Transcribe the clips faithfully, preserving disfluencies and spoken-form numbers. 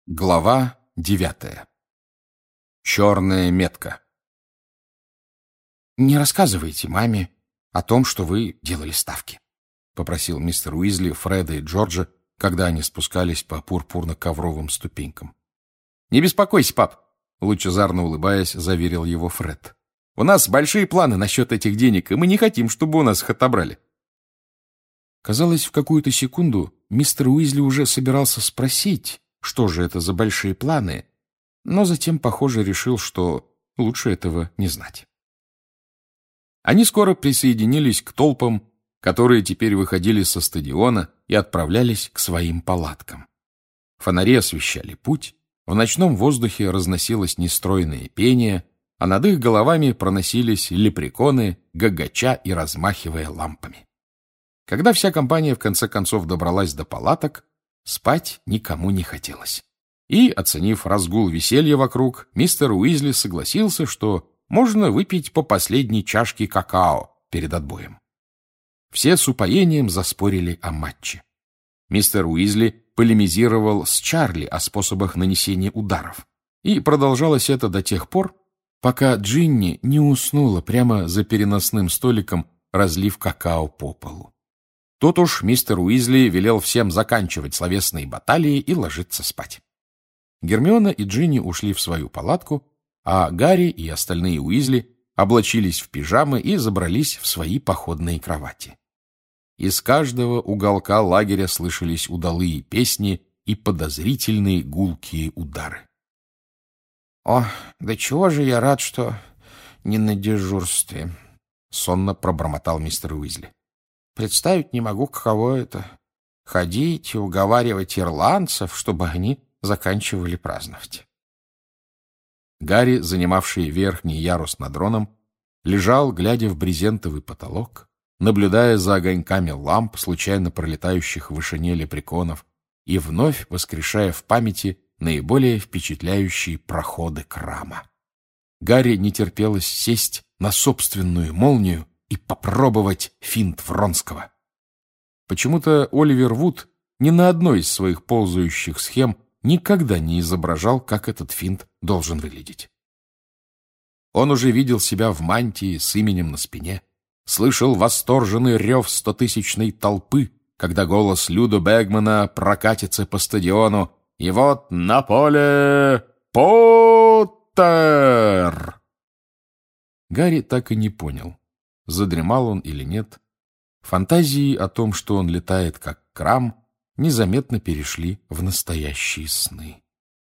Глава девятая. Черная метка. «Не рассказывайте маме о том, что вы делали ставки», — попросил мистер Уизли Фреда и Джорджа, когда они спускались по пурпурно-ковровым ступенькам. «Не беспокойся, пап», — лучезарно улыбаясь, заверил его Фред. «У нас большие планы насчет этих денег, и мы не хотим, чтобы у нас их отобрали». Казалось, в какую-то секунду мистер Уизли уже собирался спросить, что же это за большие планы, но затем, похоже, решил, что лучше этого не знать. Они скоро присоединились к толпам, которые теперь выходили со стадиона и отправлялись к своим палаткам. Фонари освещали путь, в ночном воздухе разносилось нестройное пение, а над их головами проносились лепреконы, гагача и размахивая лампами. Когда вся компания в конце концов добралась до палаток, спать никому не хотелось. И, оценив разгул веселья вокруг, мистер Уизли согласился, что можно выпить по последней чашке какао перед отбоем. Все с упоением заспорили о матче. Мистер Уизли полемизировал с Чарли о способах нанесения ударов. И продолжалось это до тех пор, пока Джинни не уснула прямо за переносным столиком, разлив какао по полу. Тут уж мистер Уизли велел всем заканчивать словесные баталии и ложиться спать. Гермиона и Джинни ушли в свою палатку, а Гарри и остальные Уизли облачились в пижамы и забрались в свои походные кровати. Из каждого уголка лагеря слышались удалые песни и подозрительные гулкие удары. — О, да чего же я рад, что не на дежурстве, — сонно пробормотал мистер Уизли. Представить не могу, каково это — ходить и уговаривать ирландцев, чтобы они заканчивали праздновать. Гарри, занимавший верхний ярус над Роном, лежал, глядя в брезентовый потолок, наблюдая за огоньками ламп, случайно пролетающих в вышине лепреконов, и вновь воскрешая в памяти наиболее впечатляющие проходы Крама. Гарри не терпелось сесть на собственную молнию и попробовать финт Вронского. Почему-то Оливер Вуд ни на одной из своих ползающих схем никогда не изображал, как этот финт должен выглядеть. Он уже видел себя в мантии с именем на спине, слышал восторженный рев стотысячной толпы, когда голос Люда Бэгмана прокатится по стадиону, и вот на поле Поттер! Гарри так и не понял, задремал он или нет. Фантазии о том, что он летает как Крам, незаметно перешли в настоящие сны.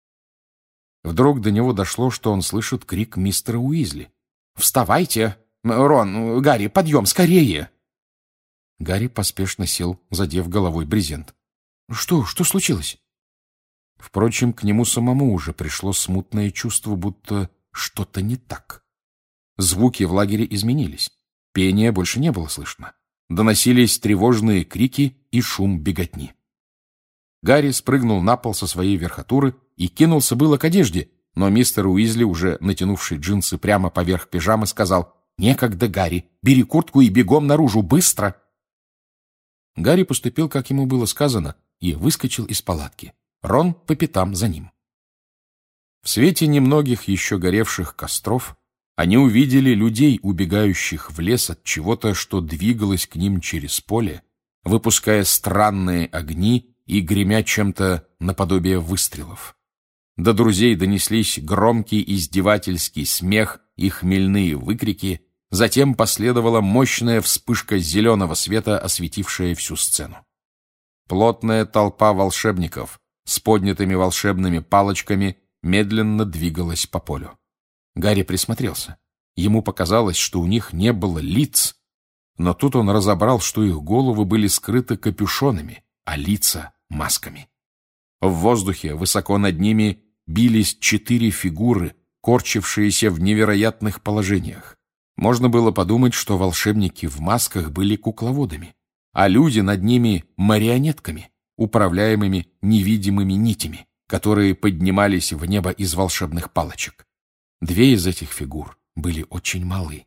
Вдруг до него дошло, что он слышит крик мистера Уизли. «Вставайте! Рон, Гарри, подъем, скорее!» Гарри поспешно сел, задев головой брезент. «Что? Что случилось?» Впрочем, к нему самому уже пришло смутное чувство, будто что-то не так. Звуки в лагере изменились. Пения больше не было слышно. Доносились тревожные крики и шум беготни. Гарри спрыгнул на пол со своей верхотуры и кинулся было к одежде, но мистер Уизли, уже натянувший джинсы прямо поверх пижамы, сказал: «Некогда, Гарри, бери куртку и бегом наружу, быстро!» Гарри поступил, как ему было сказано, и выскочил из палатки. Рон по пятам за ним. В свете немногих еще горевших костров они увидели людей, убегающих в лес от чего-то, что двигалось к ним через поле, выпуская странные огни и гремя чем-то наподобие выстрелов. До друзей донеслись громкий издевательский смех и хмельные выкрики, затем последовала мощная вспышка зеленого света, осветившая всю сцену. Плотная толпа волшебников с поднятыми волшебными палочками медленно двигалась по полю. Гарри присмотрелся. Ему показалось, что у них не было лиц, но тут он разобрал, что их головы были скрыты капюшонами, а лица — масками. В воздухе высоко над ними бились четыре фигуры, корчившиеся в невероятных положениях. Можно было подумать, что волшебники в масках были кукловодами, а люди над ними — марионетками, управляемыми невидимыми нитями, которые поднимались в небо из волшебных палочек. Две из этих фигур были очень малы.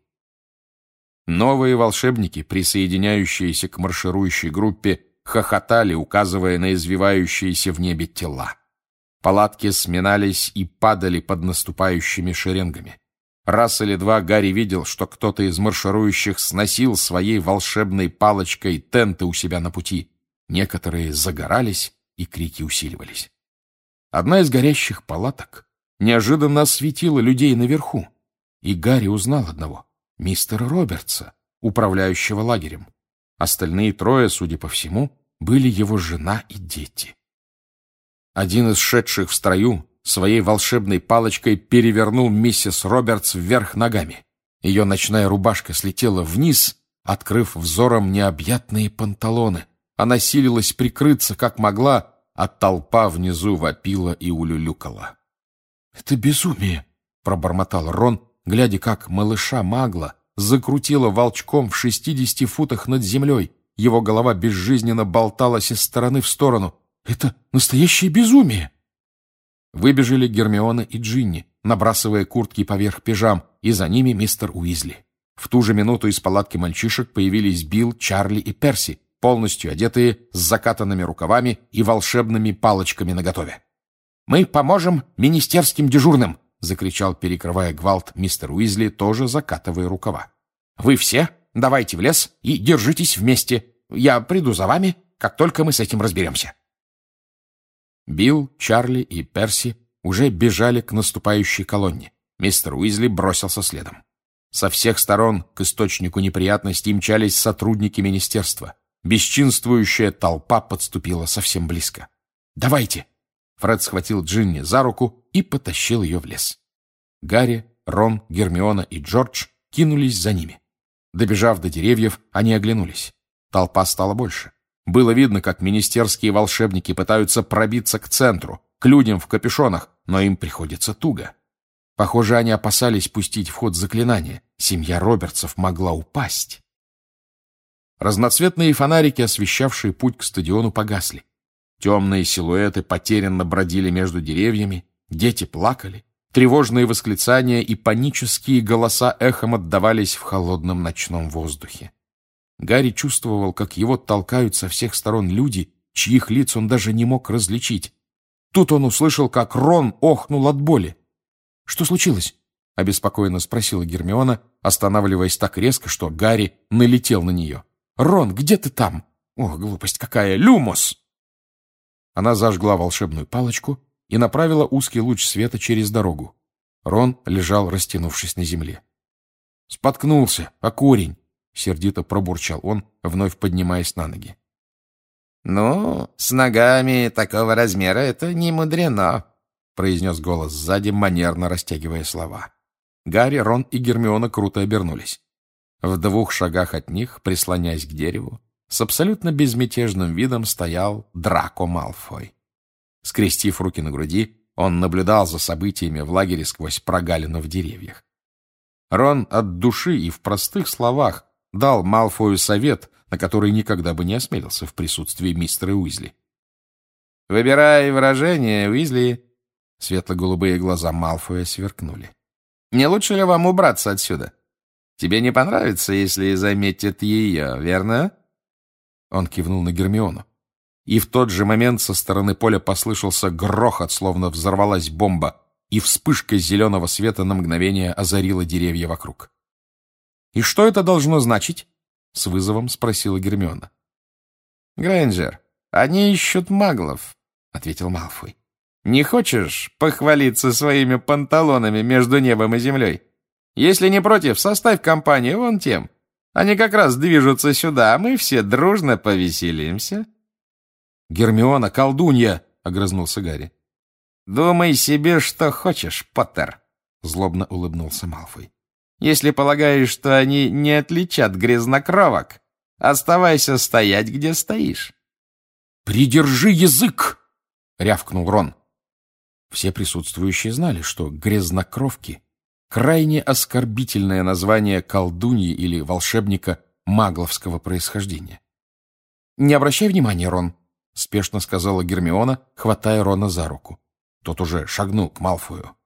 Новые волшебники, присоединяющиеся к марширующей группе, хохотали, указывая на извивающиеся в небе тела. Палатки сминались и падали под наступающими шеренгами. Раз или два Гарри видел, что кто-то из марширующих сносил своей волшебной палочкой тенты у себя на пути. Некоторые загорались, и крики усиливались. Одна из горящих палаток неожиданно осветила людей наверху, и Гарри узнал одного — мистера Робертса, управляющего лагерем. Остальные трое, судя по всему, были его жена и дети. Один из шедших в строю своей волшебной палочкой перевернул миссис Робертс вверх ногами. Ее ночная рубашка слетела вниз, открыв взором необъятные панталоны. Она силилась прикрыться, как могла, а толпа внизу вопила и улюлюкала. — Это безумие! — пробормотал Рон, глядя, как малыша Магла закрутила волчком в шестидесяти футах над землей. Его голова безжизненно болталась из стороны в сторону. — Это настоящее безумие! Выбежали Гермиона и Джинни, набрасывая куртки поверх пижам, и за ними мистер Уизли. В ту же минуту из палатки мальчишек появились Билл, Чарли и Перси, полностью одетые, с закатанными рукавами и волшебными палочками наготове. «Мы поможем министерским дежурным!» — закричал, перекрывая гвалт, мистер Уизли, тоже закатывая рукава. «Вы все давайте в лес и держитесь вместе. Я приду за вами, как только мы с этим разберемся». Билл, Чарли и Перси уже бежали к наступающей колонне. Мистер Уизли бросился следом. Со всех сторон к источнику неприятностей мчались сотрудники министерства. Бесчинствующая толпа подступила совсем близко. «Давайте!» Фред схватил Джинни за руку и потащил ее в лес. Гарри, Рон, Гермиона и Джордж кинулись за ними. Добежав до деревьев, они оглянулись. Толпа стала больше. Было видно, как министерские волшебники пытаются пробиться к центру, к людям в капюшонах, но им приходится туго. Похоже, они опасались пустить в ход заклинание. Семья Робертсов могла упасть. Разноцветные фонарики, освещавшие путь к стадиону, погасли. Темные силуэты потерянно бродили между деревьями, дети плакали, тревожные восклицания и панические голоса эхом отдавались в холодном ночном воздухе. Гарри чувствовал, как его толкают со всех сторон люди, чьих лиц он даже не мог различить. Тут он услышал, как Рон охнул от боли. — Что случилось? — обеспокоенно спросила Гермиона, останавливаясь так резко, что Гарри налетел на нее. — Рон, где ты там? Ох, глупость какая! Люмос! Она зажгла волшебную палочку и направила узкий луч света через дорогу. Рон лежал, растянувшись на земле. — Споткнулся, а корень! — сердито пробурчал он, вновь поднимаясь на ноги. — Ну, с ногами такого размера это не мудрено, — произнес голос сзади, манерно растягивая слова. Гарри, Рон и Гермиона круто обернулись. В двух шагах от них, прислоняясь к дереву, с абсолютно безмятежным видом стоял Драко Малфой. Скрестив руки на груди, он наблюдал за событиями в лагере сквозь прогалину в деревьях. Рон от души и в простых словах дал Малфою совет, на который никогда бы не осмелился в присутствии мистера Уизли. «Выбирай выражение, Уизли!» Светло-голубые глаза Малфоя сверкнули. «Не лучше ли вам убраться отсюда? Тебе не понравится, если заметят ее, верно?» Он кивнул на Гермиону. И в тот же момент со стороны поля послышался грохот, словно взорвалась бомба, и вспышка зеленого света на мгновение озарила деревья вокруг. «И что это должно значить?» — с вызовом спросила Гермиона. «Грейнджер, они ищут маглов», — ответил Малфой. «Не хочешь похвалиться своими панталонами между небом и землей? Если не против, составь компанию вон тем. Они как раз движутся сюда, а мы все дружно повеселимся». «Гермиона, колдунья!» — огрызнулся Гарри. «Думай себе, что хочешь, Поттер», — злобно улыбнулся Малфой. «Если полагаешь, что они не отличат грязнокровок, оставайся стоять, где стоишь». «Придержи язык!» — рявкнул Рон. Все присутствующие знали, что грязнокровки — крайне оскорбительное название колдуньи или волшебника магловского происхождения. «Не обращай внимания, Рон», — спешно сказала Гермиона, хватая Рона за руку. Тот уже шагнул к Малфою.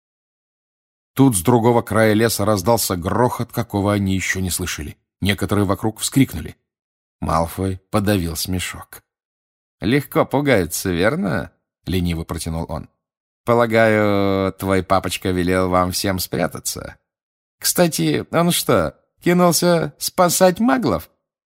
Тут с другого края леса раздался грохот, какого они еще не слышали. Некоторые вокруг вскрикнули. Малфой подавил смешок. «Легко пугаются, верно?» — лениво протянул он. «Полагаю, твой папочка велел вам всем спрятаться. Кстати, он что, кинулся спасать маглов?»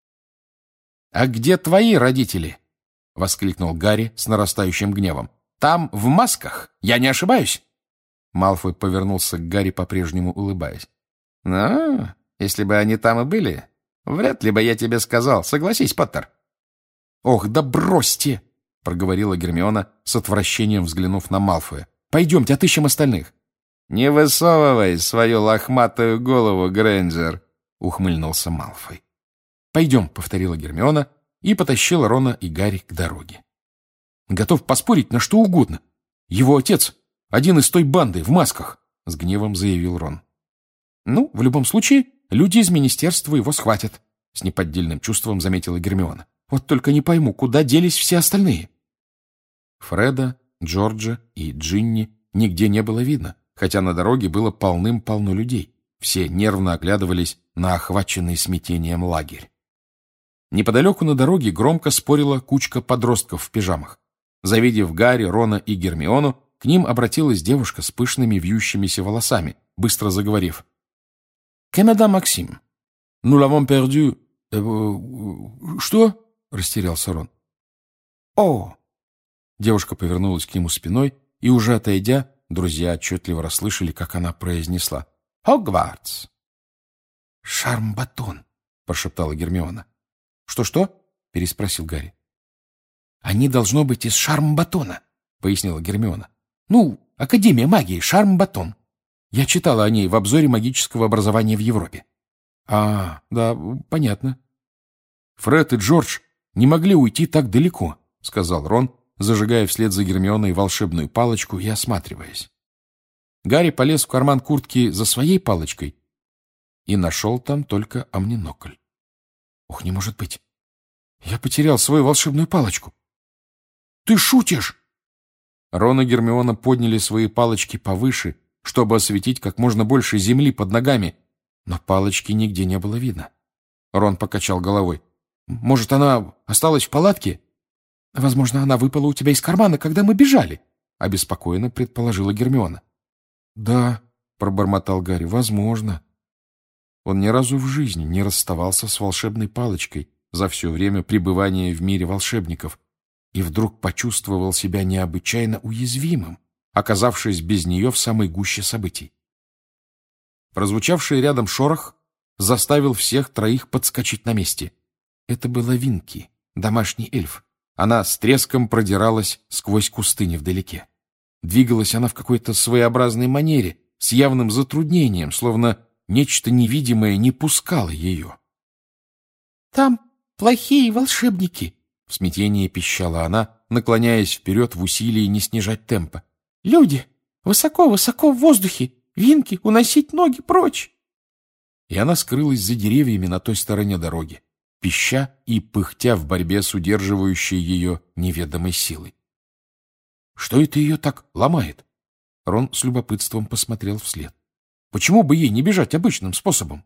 «А где твои родители?» — воскликнул Гарри с нарастающим гневом. «Там, в масках? Я не ошибаюсь?» Малфой повернулся к Гарри, по-прежнему улыбаясь. «Ну, если бы они там и были, вряд ли бы я тебе сказал. Согласись, Поттер». «Ох, да бросьте!» — проговорила Гермиона, с отвращением взглянув на Малфоя. «Пойдемте, отыщем остальных». «Не высовывай свою лохматую голову, Грейнджер!» — ухмыльнулся Малфой. «Пойдем», — повторила Гермиона и потащила Рона и Гарри к дороге. «Готов поспорить на что угодно. Его отец — один из той банды в масках», — с гневом заявил Рон. «Ну, в любом случае, люди из министерства его схватят», — с неподдельным чувством заметила Гермиона. «Вот только не пойму, куда делись все остальные?» Фреда, Джорджа и Джинни нигде не было видно, хотя на дороге было полным-полно людей. Все нервно оглядывались на охваченный смятением лагерь. Неподалеку на дороге громко спорила кучка подростков в пижамах. Завидев Гарри, Рона и Гермиону, к ним обратилась девушка с пышными вьющимися волосами, быстро заговорив. «Канада Максим, nous l'avons perdu...» «Что?» — растерялся Рон. «О!» Девушка повернулась к нему спиной, и, уже отойдя, друзья отчетливо расслышали, как она произнесла. «Хогвартс!» «Шарм-батон!» — прошептала Гермиона. «Что-что?» — переспросил Гарри. «Они должно быть из Шарм-батона», — пояснила Гермиона. «Ну, Академия магии, Шарм-батон. Я читала о ней в обзоре магического образования в Европе». «А, да, понятно». «Фред и Джордж не могли уйти так далеко», — сказал Рон, зажигая вслед за Гермионой волшебную палочку и осматриваясь. Гарри полез в карман куртки за своей палочкой и нашел там только амнинокль. «Ох, не может быть! Я потерял свою волшебную палочку!» «Ты шутишь?» Рон и Гермиона подняли свои палочки повыше, чтобы осветить как можно больше земли под ногами, но палочки нигде не было видно. Рон покачал головой. «Может, она осталась в палатке?» «Возможно, она выпала у тебя из кармана, когда мы бежали», — обеспокоенно предположила Гермиона. «Да», — пробормотал Гарри, — «возможно». Он ни разу в жизни не расставался с волшебной палочкой за все время пребывания в мире волшебников и вдруг почувствовал себя необычайно уязвимым, оказавшись без нее в самой гуще событий. Прозвучавший рядом шорох заставил всех троих подскочить на месте. Это была Винки, домашний эльф. Она с треском продиралась сквозь кусты невдалеке. Двигалась она в какой-то своеобразной манере, с явным затруднением, словно нечто невидимое не пускало ее. «Там плохие волшебники!» — в смятении пищала она, наклоняясь вперед в усилии не снижать темпа. «Люди! Высоко-высоко в воздухе! Винки, уносить ноги прочь!» И она скрылась за деревьями на той стороне дороги, пища и пыхтя в борьбе с удерживающей ее неведомой силой. «Что это ее так ломает?» Рон с любопытством посмотрел вслед. «Почему бы ей не бежать обычным способом?»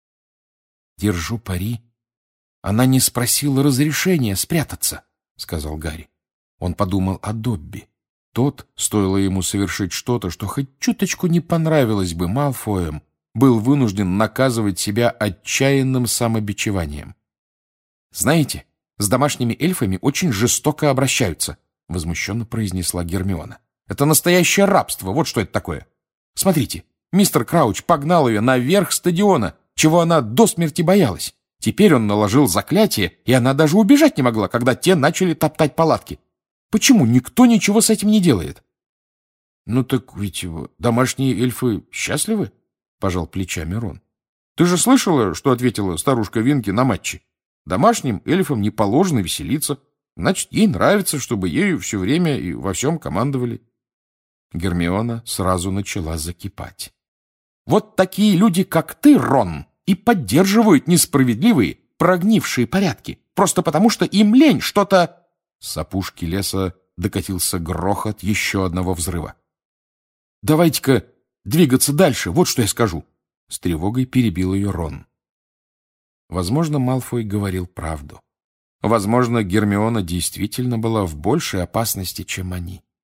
«Держу пари. Она не спросила разрешения спрятаться», — сказал Гарри. Он подумал о Добби. Тот, стоило ему совершить что-то, что хоть чуточку не понравилось бы Малфоям, был вынужден наказывать себя отчаянным самобичеванием. «Знаете, с домашними эльфами очень жестоко обращаются», — возмущенно произнесла Гермиона. «Это настоящее рабство, вот что это такое. Смотрите, мистер Крауч погнал ее наверх стадиона, чего она до смерти боялась. Теперь он наложил заклятие, и она даже убежать не могла, когда те начали топтать палатки. Почему никто ничего с этим не делает?» «Ну так ведь домашние эльфы счастливы?» — пожал плечами Рон. «Ты же слышала, что ответила старушка Винки на матче? Домашним эльфам не положено веселиться. Значит, ей нравится, чтобы ею все время и во всем командовали». Гермиона сразу начала закипать. «Вот такие люди, как ты, Рон, и поддерживают несправедливые, прогнившие порядки, просто потому что им лень что-то...» С опушки леса докатился грохот еще одного взрыва. «Давайте-ка двигаться дальше, вот что я скажу!» С тревогой перебил ее Рон. Возможно, Малфой говорил правду. Возможно, Гермиона действительно была в большей опасности, чем они.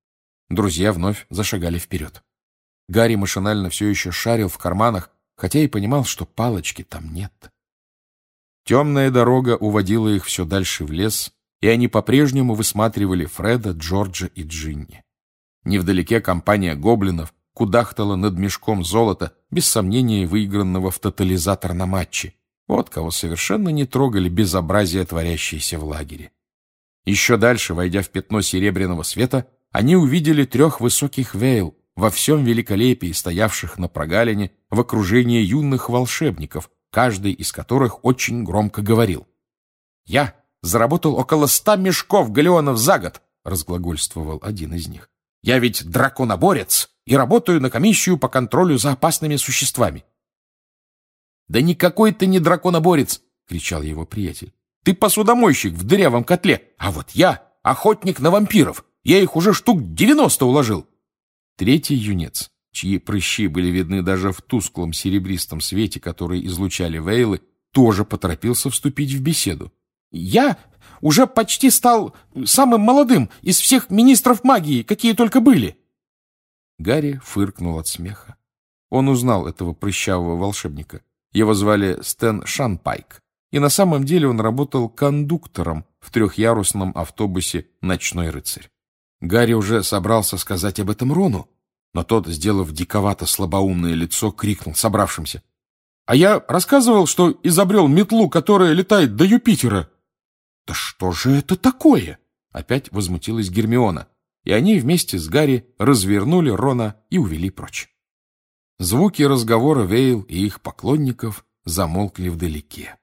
Друзья вновь зашагали вперед. Гарри машинально все еще шарил в карманах, хотя и понимал, что палочки там нет. Темная дорога уводила их все дальше в лес, и они по-прежнему высматривали Фреда, Джорджа и Джинни. Невдалеке компания гоблинов кудахтала над мешком золота, без сомнения выигранного в тотализатор на матче. Вот кого совершенно не трогали безобразия, творящиеся в лагере. Еще дальше, войдя в пятно серебряного света, они увидели трех высоких вейл, во всем великолепии стоявших на прогалине в окружении юных волшебников, каждый из которых очень громко говорил. «Я заработал около ста мешков галеонов за год», — разглагольствовал один из них. «Я ведь драконоборец и работаю на комиссию по контролю за опасными существами». «Да никакой ты не драконоборец!» — кричал его приятель. «Ты посудомойщик в дырявом котле, а вот я охотник на вампиров. Я их уже штук девяносто уложил». Третий юнец, чьи прыщи были видны даже в тусклом серебристом свете, который излучали вейлы, тоже поторопился вступить в беседу. «Я уже почти стал самым молодым из всех министров магии, какие только были». Гарри фыркнул от смеха. Он узнал этого прыщавого волшебника. Его звали Стэн Шанпайк, и на самом деле он работал кондуктором в трехъярусном автобусе «Ночной рыцарь». Гарри уже собрался сказать об этом Рону, но тот, сделав диковато-слабоумное лицо, крикнул собравшимся. «А я рассказывал, что изобрел метлу, которая летает до Юпитера». «Да что же это такое?» — опять возмутилась Гермиона, и они вместе с Гарри развернули Рона и увели прочь. Звуки разговора Вейл и их поклонников замолкли вдалеке.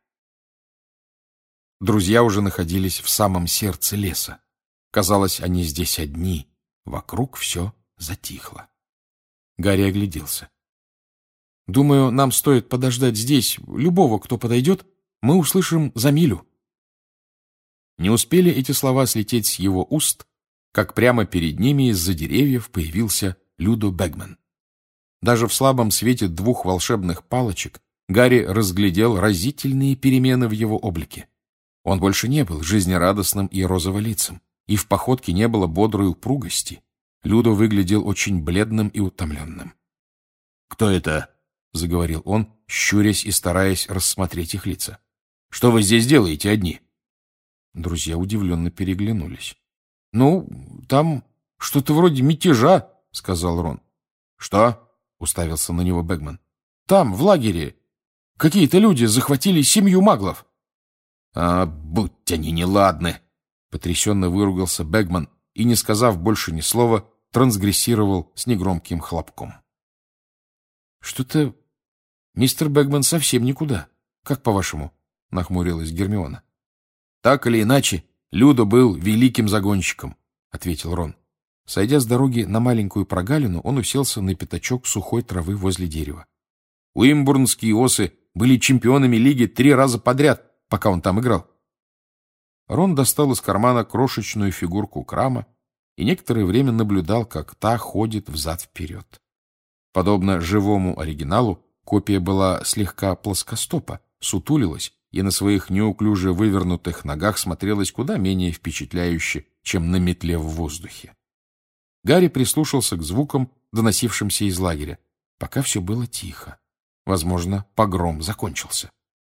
Друзья уже находились в самом сердце леса. Казалось, они здесь одни. Вокруг все затихло. Гарри огляделся. «Думаю, нам стоит подождать здесь. Любого, кто подойдет, мы услышим за милю». Не успели эти слова слететь с его уст, как прямо перед ними из-за деревьев появился Людо Бэгман. Даже в слабом свете двух волшебных палочек Гарри разглядел разительные перемены в его облике. Он больше не был жизнерадостным и розоволицым, и в походке не было бодрой упругости. Людо выглядел очень бледным и утомленным. «Кто это?» — заговорил он, щурясь и стараясь рассмотреть их лица. «Что вы здесь делаете одни?» Друзья удивленно переглянулись. «Ну, там что-то вроде мятежа», — сказал Рон. «Что?» — уставился на него Бэгман. «Там, в лагере, какие-то люди захватили семью маглов». «А, будь они неладны!» — потрясенно выругался Бэгман и, не сказав больше ни слова, трансгрессировал с негромким хлопком. «Что-то мистер Бэгман совсем никуда. Как по-вашему?» — нахмурилась Гермиона. «Так или иначе, Людо был великим загонщиком», — ответил Рон. Сойдя с дороги на маленькую прогалину, он уселся на пятачок сухой травы возле дерева. Уимбурнские осы были чемпионами лиги три раза подряд, пока он там играл. Рон достал из кармана крошечную фигурку Крама и некоторое время наблюдал, как та ходит взад-вперед. Подобно живому оригиналу, копия была слегка плоскостопа, сутулилась и на своих неуклюже вывернутых ногах смотрелась куда менее впечатляюще, чем на метле в воздухе. Гарри прислушался к звукам, доносившимся из лагеря. Пока все было тихо. Возможно, погром закончился.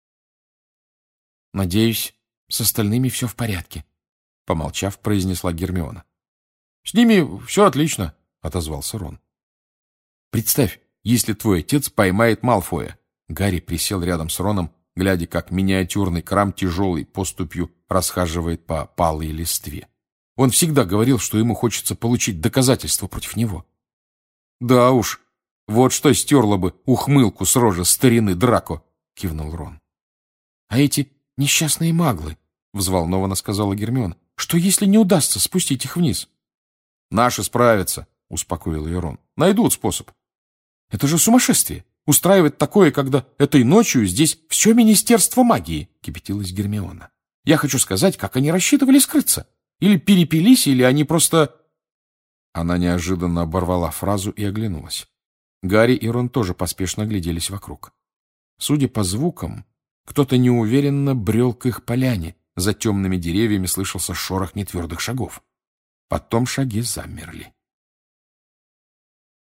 «Надеюсь, с остальными все в порядке», — помолчав, произнесла Гермиона. «С ними все отлично», — отозвался Рон. «Представь, если твой отец поймает Малфоя». Гарри присел рядом с Роном, глядя, как миниатюрный Крам тяжелой поступью расхаживает по палой листве. Он всегда говорил, что ему хочется получить доказательства против него. «Да уж, вот что стерло бы ухмылку с рожи старины Драко», — кивнул Рон. «А эти несчастные маглы», — взволнованно сказала Гермиона, — «что если не удастся спустить их вниз?» «Наши справятся», — успокоил ее Рон. «Найдут способ». «Это же сумасшествие! Устраивать такое, когда этой ночью здесь все Министерство магии», — кипятилась Гермиона. «Я хочу сказать, как они рассчитывали скрыться. Или перепились, или они просто...» Она неожиданно оборвала фразу и оглянулась. Гарри и Рон тоже поспешно огляделись вокруг. Судя по звукам, кто-то неуверенно брел к их поляне. За темными деревьями слышался шорох нетвердых шагов. Потом шаги замерли.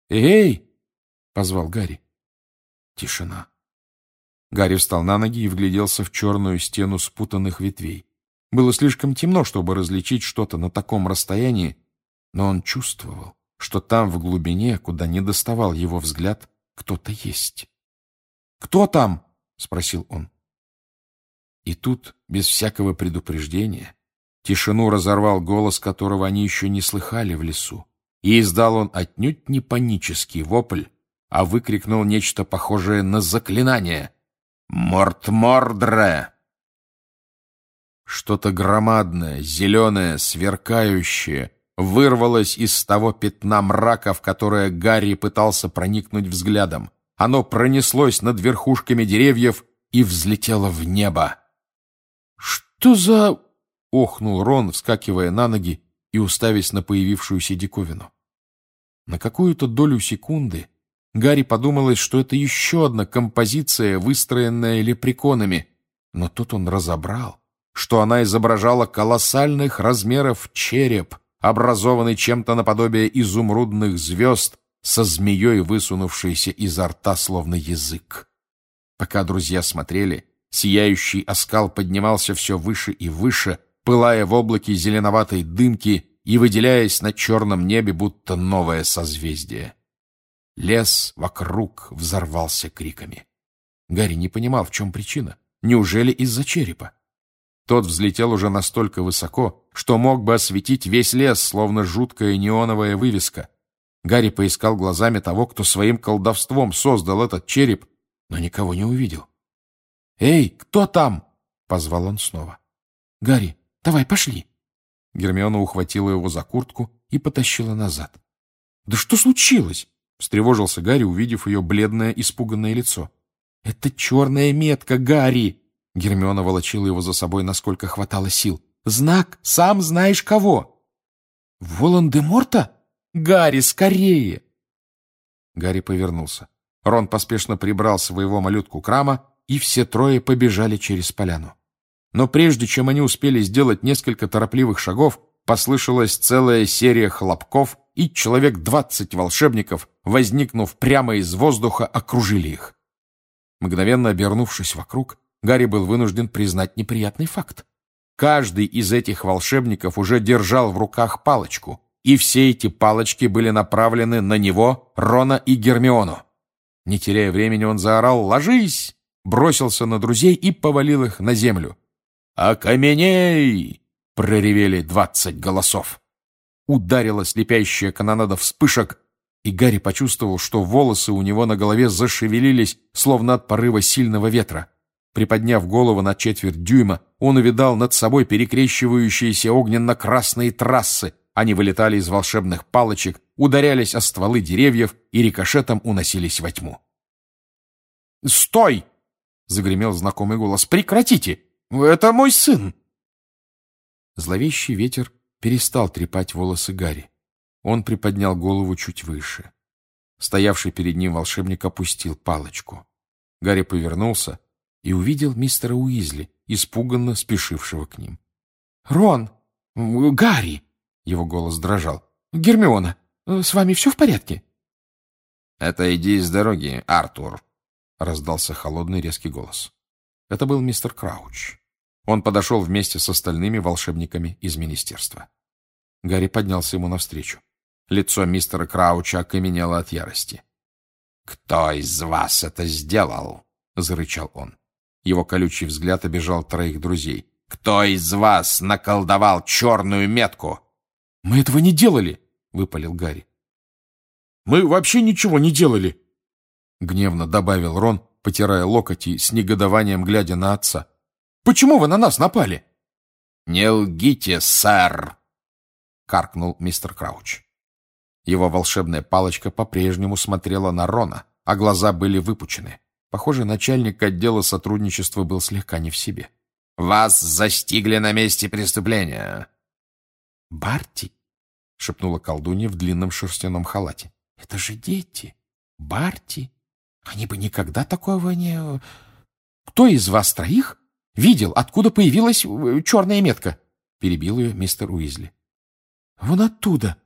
«Эй!» — позвал Гарри. Тишина. Гарри встал на ноги и вгляделся в черную стену спутанных ветвей. Было слишком темно, чтобы различить что-то на таком расстоянии, но он чувствовал, что там в глубине, куда не доставал его взгляд, кто-то есть. «Кто там?» — спросил он. И тут, без всякого предупреждения, тишину разорвал голос, которого они еще не слыхали в лесу, и издал он отнюдь не панический вопль, а выкрикнул нечто похожее на заклинание. «Морт-мордре!» Что-то громадное, зеленое, сверкающее вырвалось из того пятна мрака, в которое Гарри пытался проникнуть взглядом. Оно пронеслось над верхушками деревьев и взлетело в небо. «Что за...» — охнул Рон, вскакивая на ноги и уставясь на появившуюся диковину. На какую-то долю секунды Гарри подумалось, что это еще одна композиция, выстроенная лепреконами, но тут он разобрал, что она изображала колоссальных размеров череп, образованный чем-то наподобие изумрудных звезд, со змеей, высунувшейся изо рта, словно язык. Пока друзья смотрели, сияющий оскал поднимался все выше и выше, пылая в облаке зеленоватой дымки и выделяясь на черном небе, будто новое созвездие. Лес вокруг взорвался криками. Гарри не понимал, в чем причина. Неужели из-за черепа? Тот взлетел уже настолько высоко, что мог бы осветить весь лес, словно жуткая неоновая вывеска. Гарри поискал глазами того, кто своим колдовством создал этот череп, но никого не увидел. «Эй, кто там?» — позвал он снова. «Гарри, давай, пошли!» Гермиона ухватила его за куртку и потащила назад. «Да что случилось?» — встревожился Гарри, увидев ее бледное, испуганное лицо. «Это черная метка, Гарри!» Гермиона волочила его за собой, насколько хватало сил. «Знак, сам знаешь кого!» «Волан-де-Морта? Гарри, скорее!» Гарри повернулся. Рон поспешно прибрал своего малютку Крама, и все трое побежали через поляну. Но прежде чем они успели сделать несколько торопливых шагов, послышалась целая серия хлопков, и человек двадцать волшебников, возникнув прямо из воздуха, окружили их. Мгновенно обернувшись вокруг, Гарри был вынужден признать неприятный факт. Каждый из этих волшебников уже держал в руках палочку, и все эти палочки были направлены на него, Рона и Гермиону. Не теряя времени, он заорал «Ложись!», бросился на друзей и повалил их на землю. «Окаменей!» — проревели двадцать голосов. Ударила слепящая канонада вспышек, и Гарри почувствовал, что волосы у него на голове зашевелились, словно от порыва сильного ветра. Приподняв голову на четверть дюйма, он увидал над собой перекрещивающиеся огненно-красные трассы. Они вылетали из волшебных палочек, ударялись о стволы деревьев и рикошетом уносились во тьму. «Стой!» — загремел знакомый голос. «Прекратите! Это мой сын!» Зловещий ветер перестал трепать волосы Гарри. Он приподнял голову чуть выше. Стоявший перед ним волшебник опустил палочку. Гарри повернулся и увидел мистера Уизли, испуганно спешившего к ним. «Рон! Гарри!» — его голос дрожал. «Гермиона, с вами все в порядке?» «Отойди с дороги, Артур!» — раздался холодный резкий голос. Это был мистер Крауч. Он подошел вместе с остальными волшебниками из министерства. Гарри поднялся ему навстречу. Лицо мистера Крауча окаменело от ярости. «Кто из вас это сделал?» — зарычал он. Его колючий взгляд обежал троих друзей. «Кто из вас наколдовал черную метку?» «Мы этого не делали!» — выпалил Гарри. «Мы вообще ничего не делали!» — гневно добавил Рон, потирая локоть и с негодованием глядя на отца. «Почему вы на нас напали?» «Не лгите, сэр!» — каркнул мистер Крауч. Его волшебная палочка по-прежнему смотрела на Рона, а глаза были выпучены. Похоже, начальник отдела сотрудничества был слегка не в себе. «Вас застигли на месте преступления!» «Барти!» — шепнула колдунья в длинном шерстяном халате. «Это же дети! Барти! Они бы никогда такого не... Кто из вас троих видел, откуда появилась черная метка?» — перебил ее мистер Уизли. «Вон оттуда!»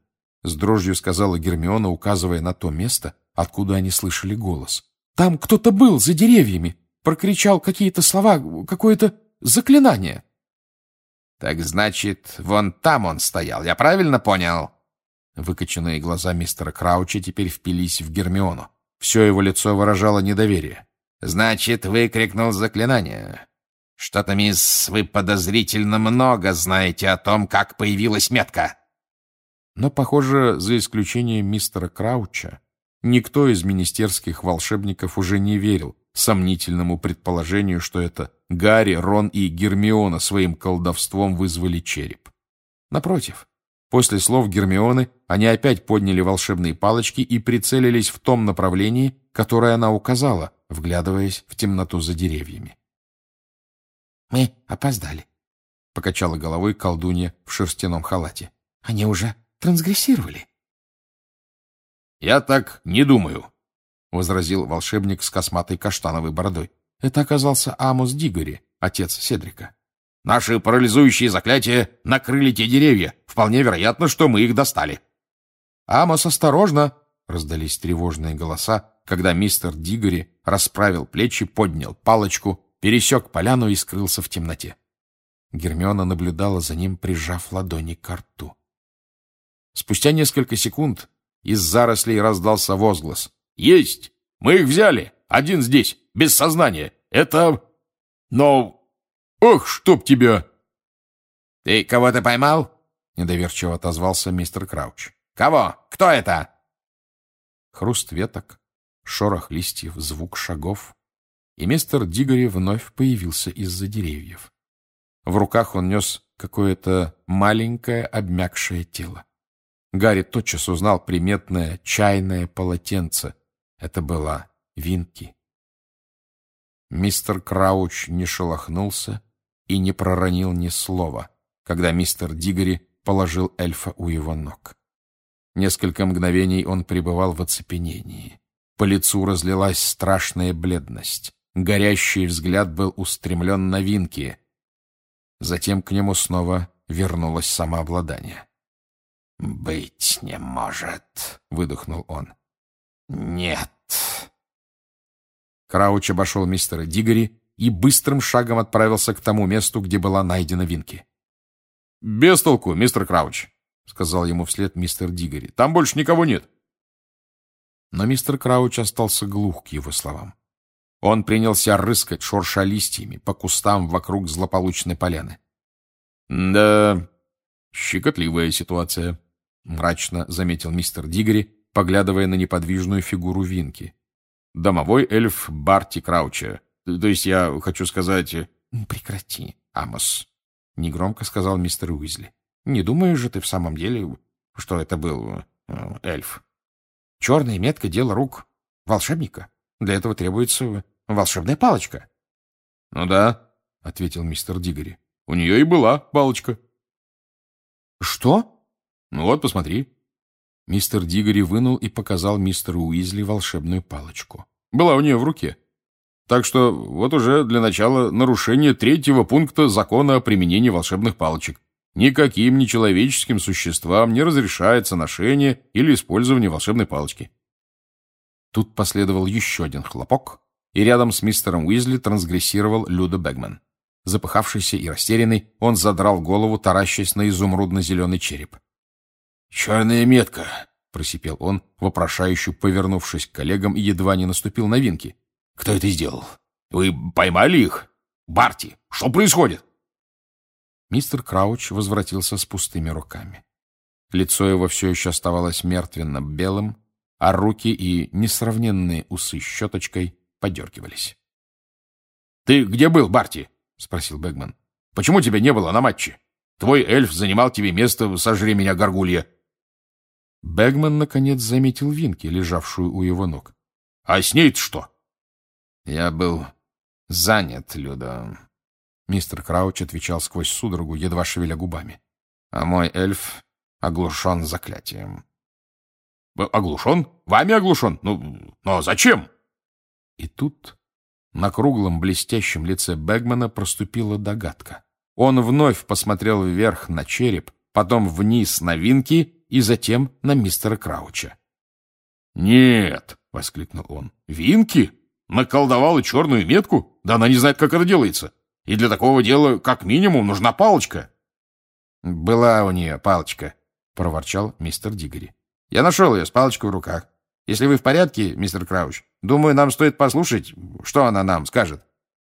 — с дрожью сказала Гермиона, указывая на то место, откуда они слышали голос. «Там кто-то был за деревьями, прокричал какие-то слова, какое-то заклинание». «Так значит, вон там он стоял, я правильно понял?» Выкоченные глаза мистера Крауча теперь впились в Гермиону. Все его лицо выражало недоверие. «Значит, выкрикнул заклинание. Что-то, мисс, вы подозрительно много знаете о том, как появилась метка». Но, похоже, за исключением мистера Крауча, никто из министерских волшебников уже не верил сомнительному предположению, что это Гарри, Рон и Гермиона своим колдовством вызвали череп. Напротив, после слов Гермионы они опять подняли волшебные палочки и прицелились в том направлении, которое она указала, вглядываясь в темноту за деревьями. «Мы опоздали», — покачала головой колдунья в шерстяном халате. «Они уже трансгрессировали». «Я так не думаю», — возразил волшебник с косматой каштановой бородой. Это оказался Амос Дигори, отец Седрика. «Наши парализующие заклятия накрыли те деревья. Вполне вероятно, что мы их достали». «Амос, осторожно!» — раздались тревожные голоса, когда мистер Дигори расправил плечи, поднял палочку, пересек поляну и скрылся в темноте. Гермиона наблюдала за ним, прижав ладони к рту. Спустя несколько секунд из зарослей раздался возглас. «Есть! Мы их взяли! Один здесь, без сознания! Это... Но... Ох, чтоб тебя!» «Ты кого-то поймал?» — недоверчиво отозвался мистер Крауч. «Кого? Кто это?» Хруст веток, шорох листьев, звук шагов, и мистер Дигори вновь появился из-за деревьев. В руках он нес какое-то маленькое обмякшее тело. Гарри тотчас узнал приметное чайное полотенце. Это была Винки. Мистер Крауч не шелохнулся и не проронил ни слова, когда мистер Дигори положил эльфа у его ног. Несколько мгновений он пребывал в оцепенении. По лицу разлилась страшная бледность. Горящий взгляд был устремлен на Винки. Затем к нему снова вернулось самообладание. «Быть не может», — выдохнул он. «Нет». Крауч обошел мистера Дигори и быстрым шагом отправился к тому месту, где была найдена Винки. «Без толку, мистер Крауч», — сказал ему вслед мистер Дигори. «Там больше никого нет». Но мистер Крауч остался глух к его словам. Он принялся рыскать, шурша листьями, по кустам вокруг злополучной поляны. «Да, щекотливая ситуация», — мрачно заметил мистер Дигори, поглядывая на неподвижную фигуру Винки. «Домовой эльф Барти Крауча. То есть я хочу сказать...» «Прекрати, Амос», — негромко сказал мистер Уизли. «Не думаешь же ты в самом деле, что это был э, эльф? Черная метка — дело рук волшебника. Для этого требуется волшебная палочка». «Ну да», — ответил мистер Дигори. «У нее и была палочка». «Что?» «Ну вот, посмотри». Мистер Дигори вынул и показал мистеру Уизли волшебную палочку. «Была у нее в руке. Так что вот уже для начала нарушение третьего пункта закона о применении волшебных палочек. Никаким нечеловеческим существам не разрешается ношение или использование волшебной палочки». Тут последовал еще один хлопок, и рядом с мистером Уизли трансгрессировал Люда Бэгман. Запыхавшийся и растерянный, он задрал голову, таращась на изумрудно-зеленый череп. «Черная метка!» — просипел он, вопрошающе повернувшись к коллегам, и едва не наступил на Винки. «Кто это сделал? Вы поймали их? Барти, что происходит?» Мистер Крауч возвратился с пустыми руками. Лицо его все еще оставалось мертвенно-белым, а руки и несравненные усы щеточкой подергивались. «Ты где был, Барти?» — спросил Бэгман. «Почему тебя не было на матче? Твой эльф занимал тебе место, сожри меня, горгулья». Бэгман, наконец, заметил Винки, лежавшую у его ног. «А с ней-то что?» «Я был занят, Люда». Мистер Крауч отвечал сквозь судорогу, едва шевеля губами. «А мой эльф оглушен заклятием». «Оглушен? Вами оглушен? Ну, но зачем?» И тут на круглом блестящем лице Бэгмана проступила догадка. Он вновь посмотрел вверх на череп, потом вниз на Винки и затем на мистера Крауча. «Нет!» — воскликнул он. «Винки? Наколдовала черную метку? Да она не знает, как это делается. И для такого дела, как минимум, нужна палочка». «Была у нее палочка», — проворчал мистер Диггери. «Я нашел ее с палочкой в руках. Если вы в порядке, мистер Крауч, думаю, нам стоит послушать, что она нам скажет».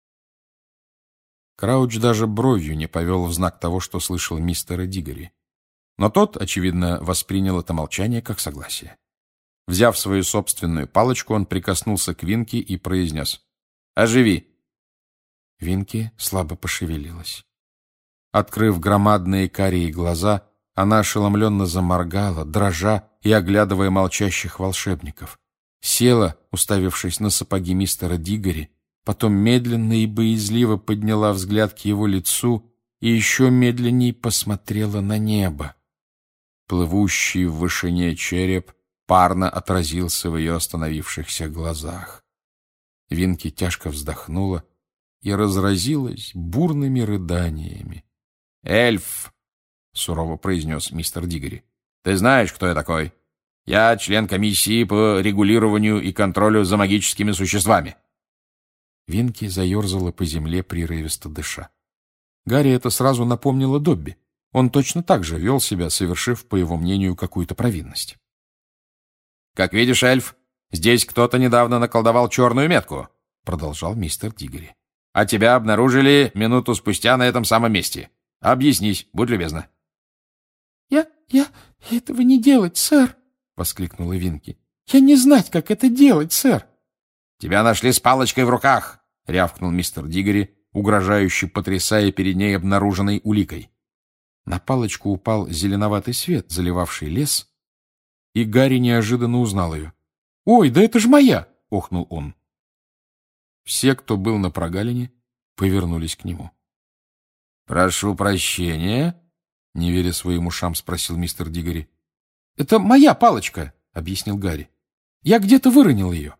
Крауч даже бровью не повел в знак того, что слышал мистера Диггери. Но тот, очевидно, воспринял это молчание как согласие. Взяв свою собственную палочку, он прикоснулся к Винки и произнес: «Оживи!» Винки слабо пошевелилась. Открыв громадные карие глаза, она ошеломленно заморгала, дрожа и оглядывая молчащих волшебников. Села, уставившись на сапоги мистера Диггери, потом медленно и боязливо подняла взгляд к его лицу и еще медленней посмотрела на небо. Плывущий в вышине череп парно отразился в ее остановившихся глазах. Винки тяжко вздохнула и разразилась бурными рыданиями. «Эльф!» — сурово произнес мистер Диггери. «Ты знаешь, кто я такой? Я член комиссии по регулированию и контролю за магическими существами». Винки заерзала по земле, прерывисто дыша. Гарри это сразу напомнило Добби. Он точно так же вел себя, совершив, по его мнению, какую-то провинность. «Как видишь, эльф, здесь кто-то недавно наколдовал черную метку», — продолжал мистер Диггери. «А тебя обнаружили минуту спустя на этом самом месте. Объяснись, будь любезна». «Я... я... этого не делать, сэр», — воскликнула Винки. «Я не знать, как это делать, сэр». «Тебя нашли с палочкой в руках», — рявкнул мистер Диггери, угрожающе потрясая перед ней обнаруженной уликой. На палочку упал зеленоватый свет, заливавший лес, и Гарри неожиданно узнал ее. «Ой, да это ж моя!» — охнул он. Все, кто был на прогалине, повернулись к нему. «Прошу прощения», — не веря своим ушам, спросил мистер Диггери. «Это моя палочка», — объяснил Гарри. «Я где-то выронил ее».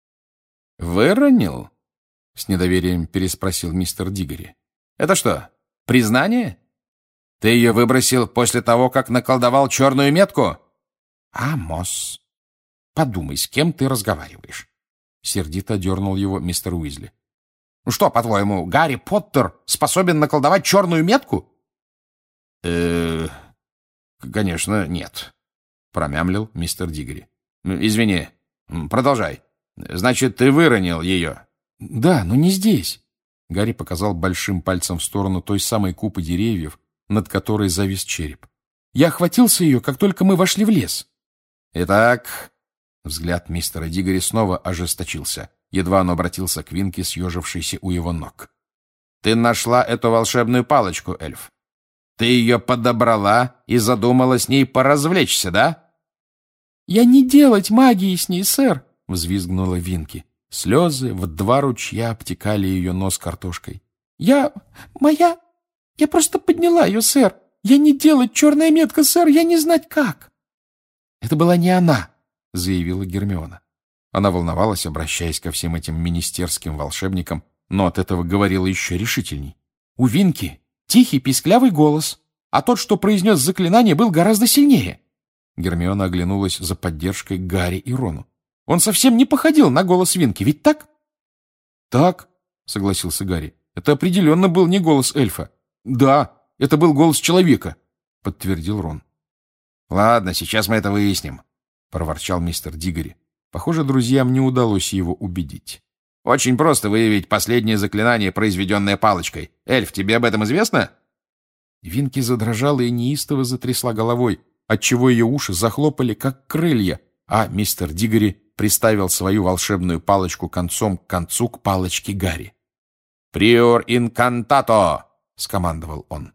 «Выронил?» — с недоверием переспросил мистер Диггери. «Это что, признание? Ты ее выбросил после того, как наколдовал черную метку?» «Амос, подумай, с кем ты разговариваешь?» Сердито дернул его мистер Уизли. «Ну что, по-твоему, Гарри Поттер способен наколдовать черную метку?» «Э-э, конечно, нет», — промямлил мистер Диггери. «Извини, продолжай. Значит, ты выронил ее?» «Да, но не здесь». Гарри показал большим пальцем в сторону той самой купы деревьев, над которой завис череп. «Я охватился ее, как только мы вошли в лес». «Итак...» Взгляд мистера Диггери снова ожесточился. Едва он обратился к Винке, съежившейся у его ног. «Ты нашла эту волшебную палочку, эльф. Ты ее подобрала и задумала с ней поразвлечься, да?» «Я не делать магии с ней, сэр», — взвизгнула Винки. Слезы в два ручья обтекали ее нос картошкой. «Я... моя... я просто подняла ее, сэр. Я не делать черная метка, сэр, я не знать как». «Это была не она», — заявила Гермиона. Она волновалась, обращаясь ко всем этим министерским волшебникам, но от этого говорила еще решительней. «У Винки тихий писклявый голос, а тот, что произнес заклинание, был гораздо сильнее». Гермиона оглянулась за поддержкой к Гарри и Рону. «Он совсем не походил на голос Винки, ведь так?» «Так», — согласился Гарри. «Это определенно был не голос эльфа». «Да, это был голос человека», — подтвердил Рон. «Ладно, сейчас мы это выясним», — проворчал мистер Диггери. Похоже, друзьям не удалось его убедить. «Очень просто выявить последнее заклинание, произведенное палочкой. Эльф, тебе об этом известно?» Винки задрожала и неистово затрясла головой, отчего ее уши захлопали, как крылья, а мистер Диггери приставил свою волшебную палочку концом к концу к палочке Гарри. «Приор инкантато!» — скомандовал он.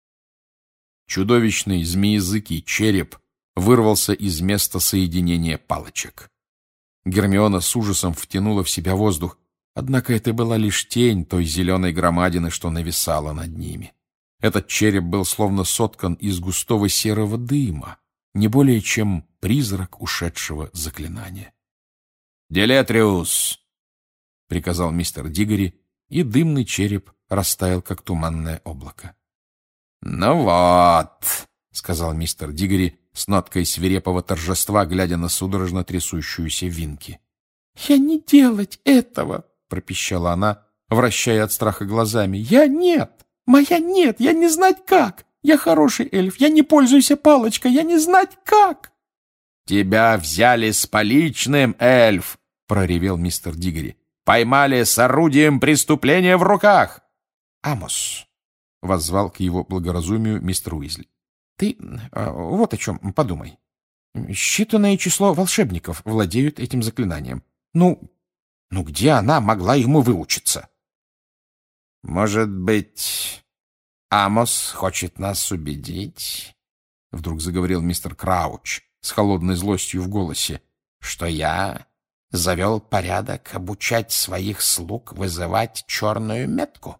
Чудовищный змеязыкий череп вырвался из места соединения палочек. Гермиона с ужасом втянула в себя воздух, однако это была лишь тень той зеленой громадины, что нависала над ними. Этот череп был словно соткан из густого серого дыма, не более чем призрак ушедшего заклинания. «Делетриус!» — приказал мистер Диггери, и дымный череп растаял, как туманное облако. «Ну вот», — сказал мистер Диггери, с ноткой свирепого торжества, глядя на судорожно трясущуюся Винки. — Я не делать этого! — пропищала она, вращая от страха глазами. — Я нет! Моя нет! Я не знать как! Я хороший эльф! Я не пользуюсь палочкой! Я не знать как! — Тебя взяли с поличным, эльф! — проревел мистер Диггери. — Поймали с орудием преступления в руках! — Амос! — воззвал к его благоразумию мистер Уизли. — Ты э, вот о чем подумай. Считанное число волшебников владеют этим заклинанием. Ну, ну где она могла ему выучиться? — Может быть, Амос хочет нас убедить? — вдруг заговорил мистер Крауч с холодной злостью в голосе, — что я завел порядок обучать своих слуг вызывать черную метку.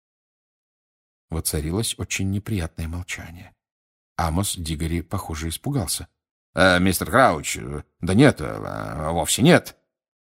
Воцарилось очень неприятное молчание. Амос Диггери, похоже, испугался. «Э, — Мистер Крауч, да нет, э, вовсе нет.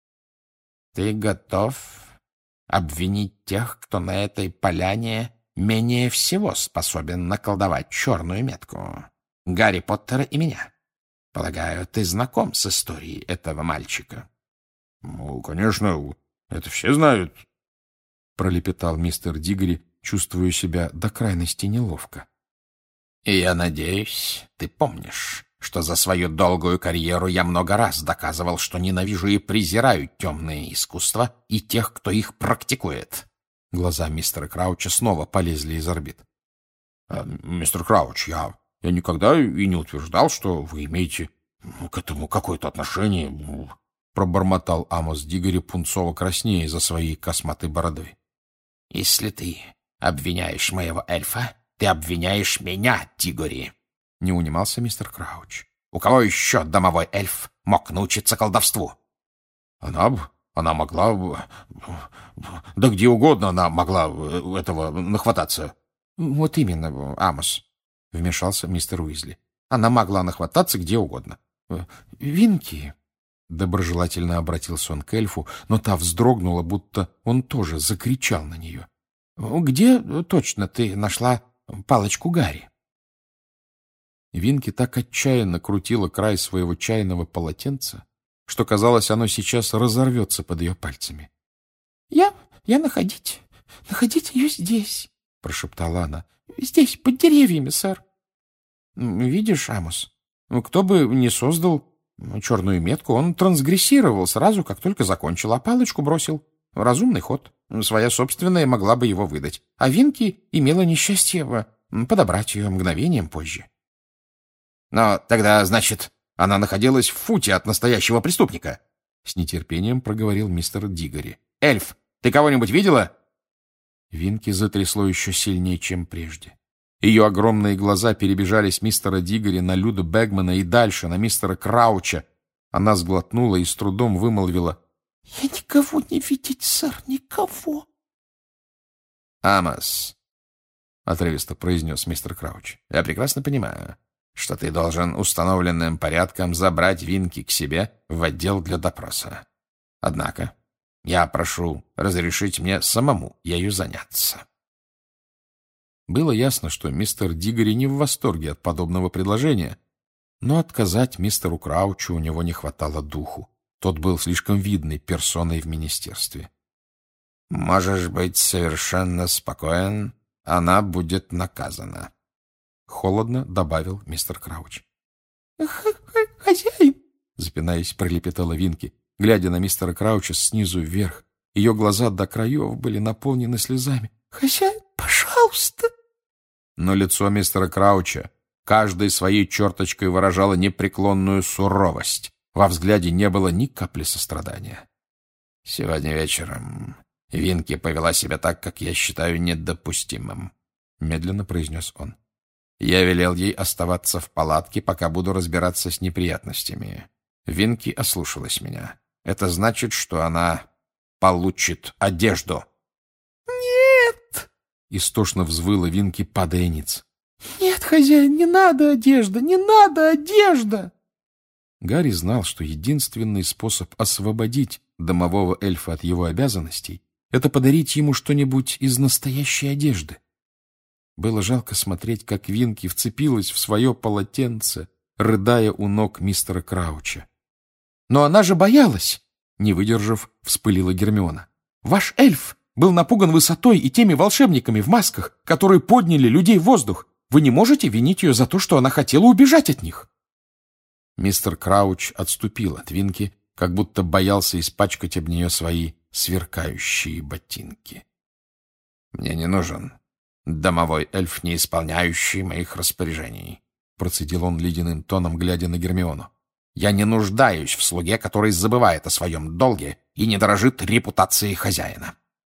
— Ты готов обвинить тех, кто на этой поляне менее всего способен наколдовать черную метку? Гарри Поттера и меня. Полагаю, ты знаком с историей этого мальчика? — Ну, конечно, это все знают, — пролепетал мистер Диггери, чувствуя себя до крайности неловко. — И я надеюсь, ты помнишь, что за свою долгую карьеру я много раз доказывал, что ненавижу и презираю темные искусства и тех, кто их практикует. Глаза мистера Крауча снова полезли из орбит. — Мистер Крауч, я, я никогда и не утверждал, что вы имеете к этому какое-то отношение, — пробормотал Амос Диггери, пунцово краснея за своей косматой бородой. — Если ты обвиняешь моего эльфа, ты обвиняешь меня, Диггери, — не унимался мистер Крауч. — У кого еще домовой эльф мог научиться колдовству? — Она, она могла... Да где угодно она могла этого нахвататься. — Вот именно, Амос, — вмешался мистер Уизли. — Она могла нахвататься где угодно. — Винки... Доброжелательно обратился он к эльфу, но та вздрогнула, будто он тоже закричал на нее. — Где точно ты нашла палочку Гарри? Винки так отчаянно крутила край своего чайного полотенца, что, казалось, оно сейчас разорвется под ее пальцами. — Я... я находить... находить ее здесь, — прошептала она. — Здесь, под деревьями, сэр. — Видишь, Амос, кто бы ни создал черную метку, он трансгрессировал сразу, как только закончил, а палочку бросил. Разумный ход. Своя собственная могла бы его выдать. А Винки имела несчастье подобрать ее мгновением позже. — Но тогда, значит, она находилась в футе от настоящего преступника? — с нетерпением проговорил мистер Диггери. — Эльф, ты кого-нибудь видела? Винки затрясло еще сильнее, чем прежде. Ее огромные глаза перебежали с мистера Диггери на Люду Бэгмана и дальше, на мистера Крауча. Она сглотнула и с трудом вымолвила: — Я никого не видеть, сэр, никого. — Амос, — отрывисто произнес мистер Крауч, — я прекрасно понимаю, что ты должен установленным порядком забрать Винки к себе в отдел для допроса. Однако я прошу разрешить мне самому ею заняться. Было ясно, что мистер Диггери не в восторге от подобного предложения, но отказать мистеру Краучу у него не хватало духу. Тот был слишком видной персоной в министерстве. — Можешь быть совершенно спокоен, она будет наказана, — холодно добавил мистер Крауч. — Хозяин! — запинаясь, пролепетала Винки, глядя на мистера Крауча снизу вверх. Ее глаза до краев были наполнены слезами. — Хозяин, пожалуйста! Но лицо мистера Крауча каждой своей черточкой выражало непреклонную суровость. Во взгляде не было ни капли сострадания. — Сегодня вечером Винки повела себя так, как я считаю недопустимым, — медленно произнес он. — Я велел ей оставаться в палатке, пока буду разбираться с неприятностями. Винки ослушалась меня. Это значит, что она получит одежду. — Нет! — истошно взвыла Винки, падая ниц. — Нет, хозяин, не надо одежда, не надо одежда! Гарри знал, что единственный способ освободить домового эльфа от его обязанностей — это подарить ему что-нибудь из настоящей одежды. Было жалко смотреть, как Винки вцепилась в свое полотенце, рыдая у ног мистера Крауча. «Но она же боялась!» — не выдержав, вспылила Гермиона. «Ваш эльф был напуган высотой и теми волшебниками в масках, которые подняли людей в воздух. Вы не можете винить ее за то, что она хотела убежать от них». Мистер Крауч отступил от Винки, как будто боялся испачкать об нее свои сверкающие ботинки. «Мне не нужен домовой эльф, не исполняющий моих распоряжений», процедил он ледяным тоном, глядя на Гермиону. «Я не нуждаюсь в слуге, который забывает о своем долге и не дорожит репутацией хозяина».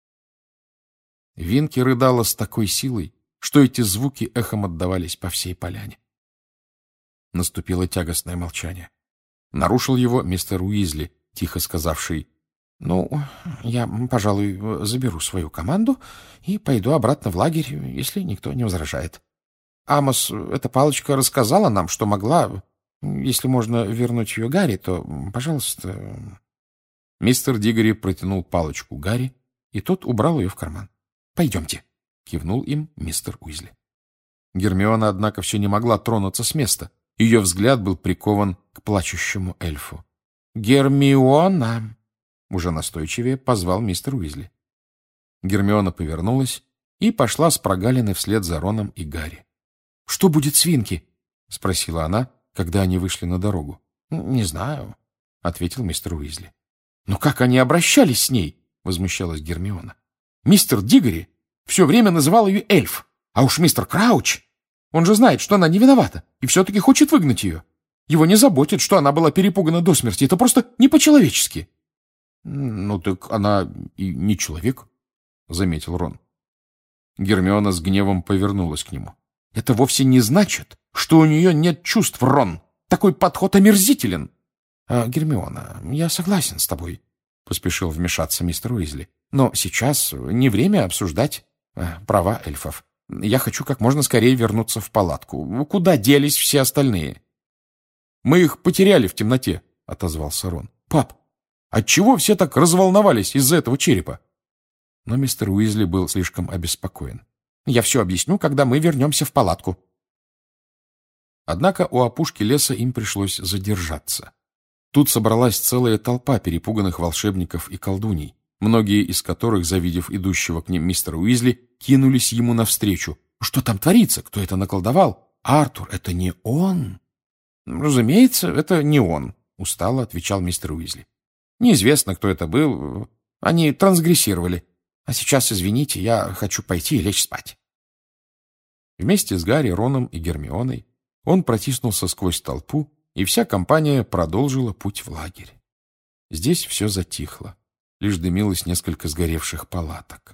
Винки рыдала с такой силой, что эти звуки эхом отдавались по всей поляне. Наступило тягостное молчание. Нарушил его мистер Уизли, тихо сказавший: «Ну, я, пожалуй, заберу свою команду и пойду обратно в лагерь, если никто не возражает. Амос, эта палочка рассказала нам, что могла. Если можно вернуть ее Гарри, то, пожалуйста...» Мистер Диггори протянул палочку Гарри, и тот убрал ее в карман. «Пойдемте», — кивнул им мистер Уизли. Гермиона, однако, все не могла тронуться с места. Ее взгляд был прикован к плачущему эльфу. «Гермиона!» — уже настойчивее позвал мистер Уизли. Гермиона повернулась и пошла с прогалины вслед за Роном и Гарри. «Что будет с Винки?» — спросила она, когда они вышли на дорогу. «Не знаю», — ответил мистер Уизли. «Но как они обращались с ней?» — возмущалась Гермиона. «Мистер Диггори все время называл ее эльф, а уж мистер Крауч, он же знает, что она не виновата, и все-таки хочет выгнать ее. Его не заботит, что она была перепугана до смерти. Это просто не по-человечески». «Ну так она и не человек», — заметил Рон. Гермиона с гневом повернулась к нему. «Это вовсе не значит, что у нее нет чувств, Рон. Такой подход омерзителен». А, «Гермиона, я согласен с тобой», — поспешил вмешаться мистер Уизли. «Но сейчас не время обсуждать а, права эльфов. Я хочу как можно скорее вернуться в палатку. Куда делись все остальные?» «Мы их потеряли в темноте», — отозвался Рон. «Пап, отчего все так разволновались из-за этого черепа?» Но мистер Уизли был слишком обеспокоен. «Я все объясню, когда мы вернемся в палатку». Однако у опушки леса им пришлось задержаться. Тут собралась целая толпа перепуганных волшебников и колдуней, многие из которых, завидев идущего к ним мистера Уизли, кинулись ему навстречу. «Что там творится? Кто это наколдовал? Артур, это не он?» «Разумеется, это не он», — устало отвечал мистер Уизли. «Неизвестно, кто это был. Они трансгрессировали. А сейчас, извините, я хочу пойти и лечь спать». Вместе с Гарри, Роном и Гермионой он протиснулся сквозь толпу, и вся компания продолжила путь в лагерь. Здесь все затихло. Лишь дымилось несколько сгоревших палаток.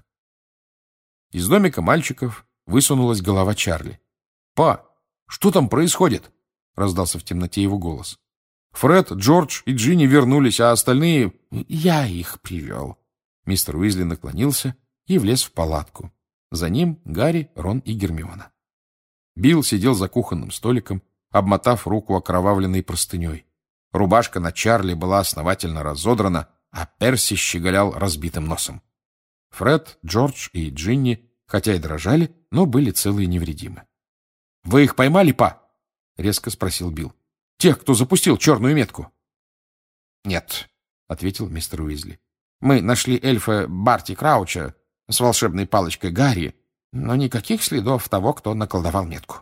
Из домика мальчиков высунулась голова Чарли. «Па, что там происходит?» — раздался в темноте его голос. «Фред, Джордж и Джинни вернулись, а остальные...» «Я их привел». Мистер Уизли наклонился и влез в палатку. За ним Гарри, Рон и Гермиона. Билл сидел за кухонным столиком, обмотав руку окровавленной простыней. Рубашка на Чарли была основательно разодрана, а Перси щеголял разбитым носом. Фред, Джордж и Джинни, хотя и дрожали, но были целы и невредимы. «Вы их поймали, па?» — резко спросил Билл. «Тех, кто запустил черную метку?» «Нет», — ответил мистер Уизли. «Мы нашли эльфа Барти Крауча с волшебной палочкой Гарри, но никаких следов того, кто наколдовал метку».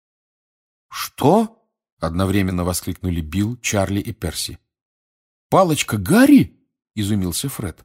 «Что?» — одновременно воскликнули Билл, Чарли и Перси. «Палочка Гарри?» — изумился Фред.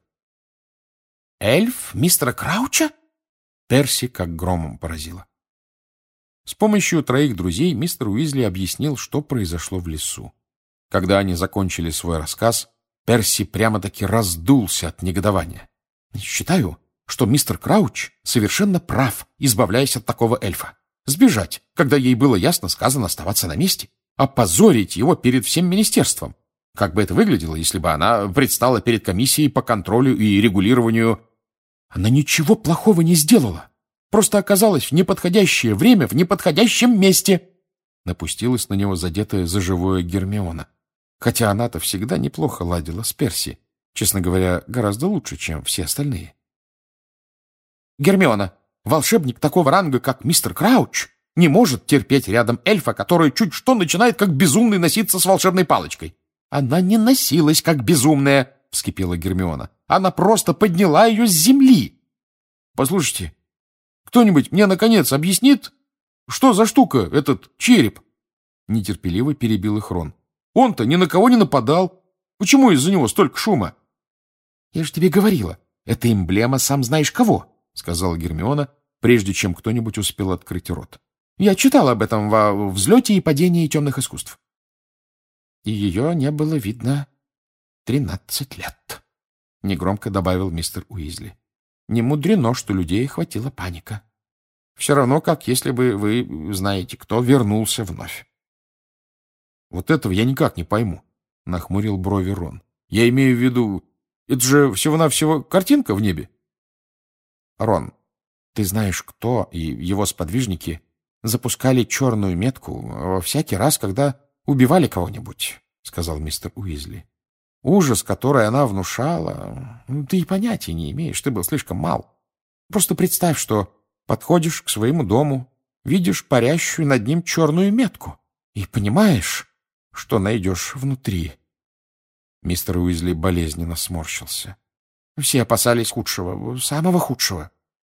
«Эльф мистера Крауча?» Перси как громом поразило. С помощью троих друзей мистер Уизли объяснил, что произошло в лесу. Когда они закончили свой рассказ, Перси прямо-таки раздулся от негодования. «Считаю, что мистер Крауч совершенно прав, избавляясь от такого эльфа. Сбежать, когда ей было ясно сказано оставаться на месте, опозорить его перед всем министерством. Как бы это выглядело, если бы она предстала перед комиссией по контролю и регулированию...» «Она ничего плохого не сделала. Просто оказалась в неподходящее время в неподходящем месте», напустилась на него задетая за живое Гермиона. Хотя она-то всегда неплохо ладила с Перси. Честно говоря, гораздо лучше, чем все остальные. «Гермиона, волшебник такого ранга, как мистер Крауч, не может терпеть рядом эльфа, который чуть что начинает как безумный носиться с волшебной палочкой. Она не носилась как безумная, — вскипела Гермиона. Она просто подняла ее с земли. Послушайте, кто-нибудь мне, наконец, объяснит, что за штука этот череп? Нетерпеливо перебил их Рон. Он-то ни на кого не нападал. Почему из-за него столько шума? — Я же тебе говорила, это эмблема сам знаешь кого, — сказала Гермиона, прежде чем кто-нибудь успел открыть рот. Я читала об этом во «Взлете и падении темных искусств». И ее не было видно тринадцать лет, — негромко добавил мистер Уизли. Не мудрено, что людей охватила паника. Все равно, как если бы вы, знаете кто, вернулся вновь. — Вот этого я никак не пойму, — нахмурил брови Рон. — Я имею в виду, это же всего-навсего картинка в небе. — Рон, ты знаешь, кто и его сподвижники запускали черную метку всякий раз, когда убивали кого-нибудь, — сказал мистер Уизли. — Ужас, который она внушала, ты и понятия не имеешь, ты был слишком мал. Просто представь, что подходишь к своему дому, видишь парящую над ним черную метку и понимаешь, что найдешь внутри. Мистер Уизли болезненно сморщился. Все опасались худшего, самого худшего.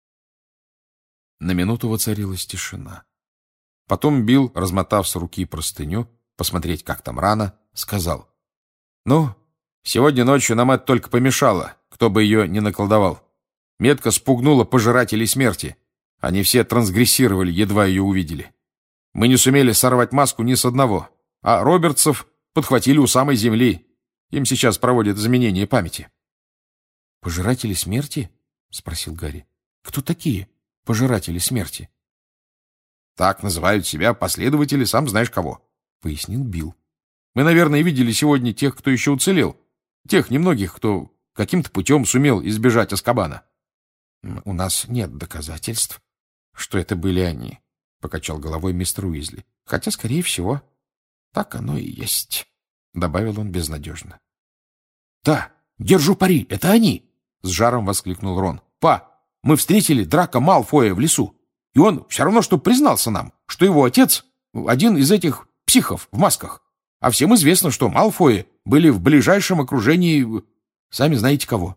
На минуту воцарилась тишина. Потом Билл, размотав с руки простыню, посмотреть, как там рана, сказал: — Ну, сегодня ночью нам это только помешало, кто бы ее ни наколдовал. Метка спугнула пожирателей смерти. Они все трансгрессировали, едва ее увидели. Мы не сумели сорвать маску ни с одного, а Робертсов подхватили у самой земли. Им сейчас проводят заменение памяти. — Пожиратели смерти? — спросил Гарри. — Кто такие пожиратели смерти? — Так называют себя последователи сам знаешь кого, — пояснил Билл. — Мы, наверное, видели сегодня тех, кто еще уцелел. Тех немногих, кто каким-то путем сумел избежать Азкабана. — У нас нет доказательств, что это были они, — покачал головой мистер Уизли. — Хотя, скорее всего, так оно и есть, — добавил он безнадежно. — Да, держу пари, это они! — с жаром воскликнул Рон. — Па, мы встретили Драко Малфоя в лесу, и он все равно что признался нам, что его отец один из этих психов в масках. А всем известно, что Малфои были в ближайшем окружении сами знаете кого.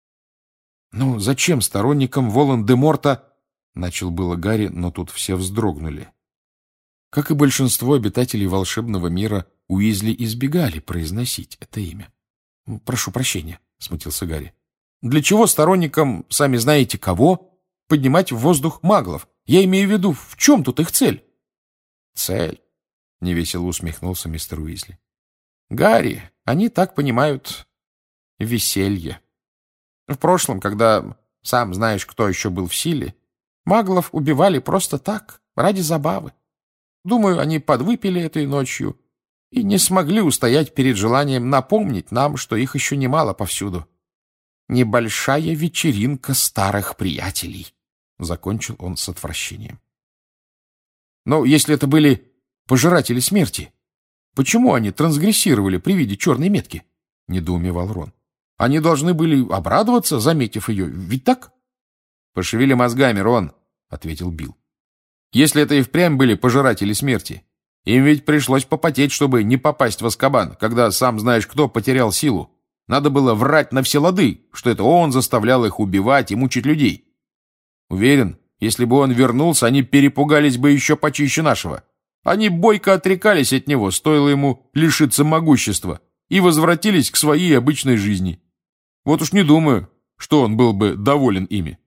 — Ну, зачем сторонникам Волан-де-Морта? — начал было Гарри, но тут все вздрогнули. Как и большинство обитателей волшебного мира, Уизли избегали произносить это имя. — Прошу прощения, — смутился Гарри. — Для чего сторонникам, сами знаете кого, поднимать в воздух маглов? Я имею в виду, в чем тут их цель? — Цель? — невесело усмехнулся мистер Уизли. — Гарри, они так понимают веселье. В прошлом, когда сам знаешь, кто еще был в силе, маглов убивали просто так, ради забавы. Думаю, они подвыпили этой ночью и не смогли устоять перед желанием напомнить нам, что их еще немало повсюду. Небольшая вечеринка старых приятелей, — закончил он с отвращением. Но если это были пожиратели смерти, почему они трансгрессировали при виде черной метки? — недоумевал Рон. Они должны были обрадоваться, заметив ее, ведь так? — Пошевели мозгами, Рон, — ответил Билл. Если это и впрямь были пожиратели смерти, им ведь пришлось попотеть, чтобы не попасть в Азкабан, когда, сам знаешь кто, потерял силу. Надо было врать на все лады, что это он заставлял их убивать и мучить людей. Уверен, если бы он вернулся, они перепугались бы еще почище нашего. Они бойко отрекались от него, стоило ему лишиться могущества, и возвратились к своей обычной жизни. Вот уж не думаю, что он был бы доволен ими.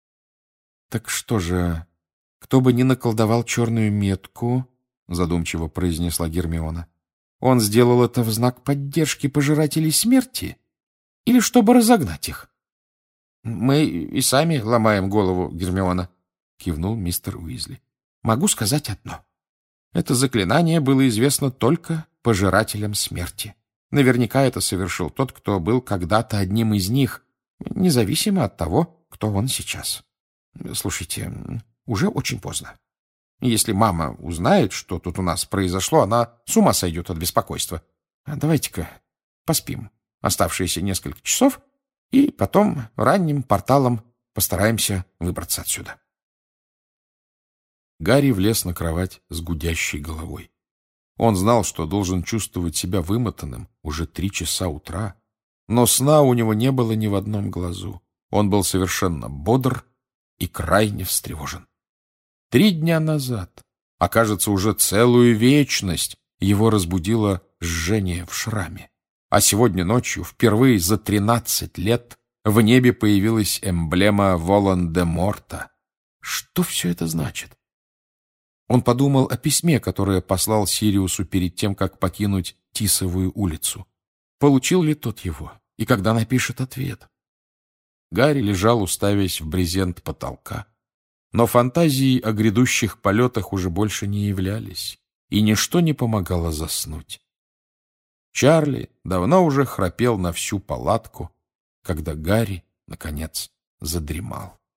— Так что же... «Кто бы ни наколдовал черную метку, — задумчиво произнесла Гермиона, — он сделал это в знак поддержки пожирателей смерти или чтобы разогнать их?» «Мы и сами ломаем голову, Гермиона», — кивнул мистер Уизли. «Могу сказать одно. Это заклинание было известно только пожирателям смерти. Наверняка это совершил тот, кто был когда-то одним из них, независимо от того, кто он сейчас. Слушайте... Уже очень поздно. Если мама узнает, что тут у нас произошло, она с ума сойдет от беспокойства. Давайте-ка поспим оставшиеся несколько часов и потом ранним порталом постараемся выбраться отсюда. Гарри влез на кровать с гудящей головой. Он знал, что должен чувствовать себя вымотанным уже три часа утра, но сна у него не было ни в одном глазу. Он был совершенно бодр и крайне встревожен. Три дня назад, а кажется, уже целую вечность, его разбудило жжение в шраме. А сегодня ночью, впервые за тринадцать лет, в небе появилась эмблема Волан-де-Морта. Что все это значит? Он подумал о письме, которое послал Сириусу перед тем, как покинуть Тисовую улицу. Получил ли тот его? И когда напишет ответ? Гарри лежал, уставясь в брезент потолка. Но фантазии о грядущих полетах уже больше не являлись, и ничто не помогало заснуть. Чарли давно уже храпел на всю палатку, когда Гарри, наконец, задремал.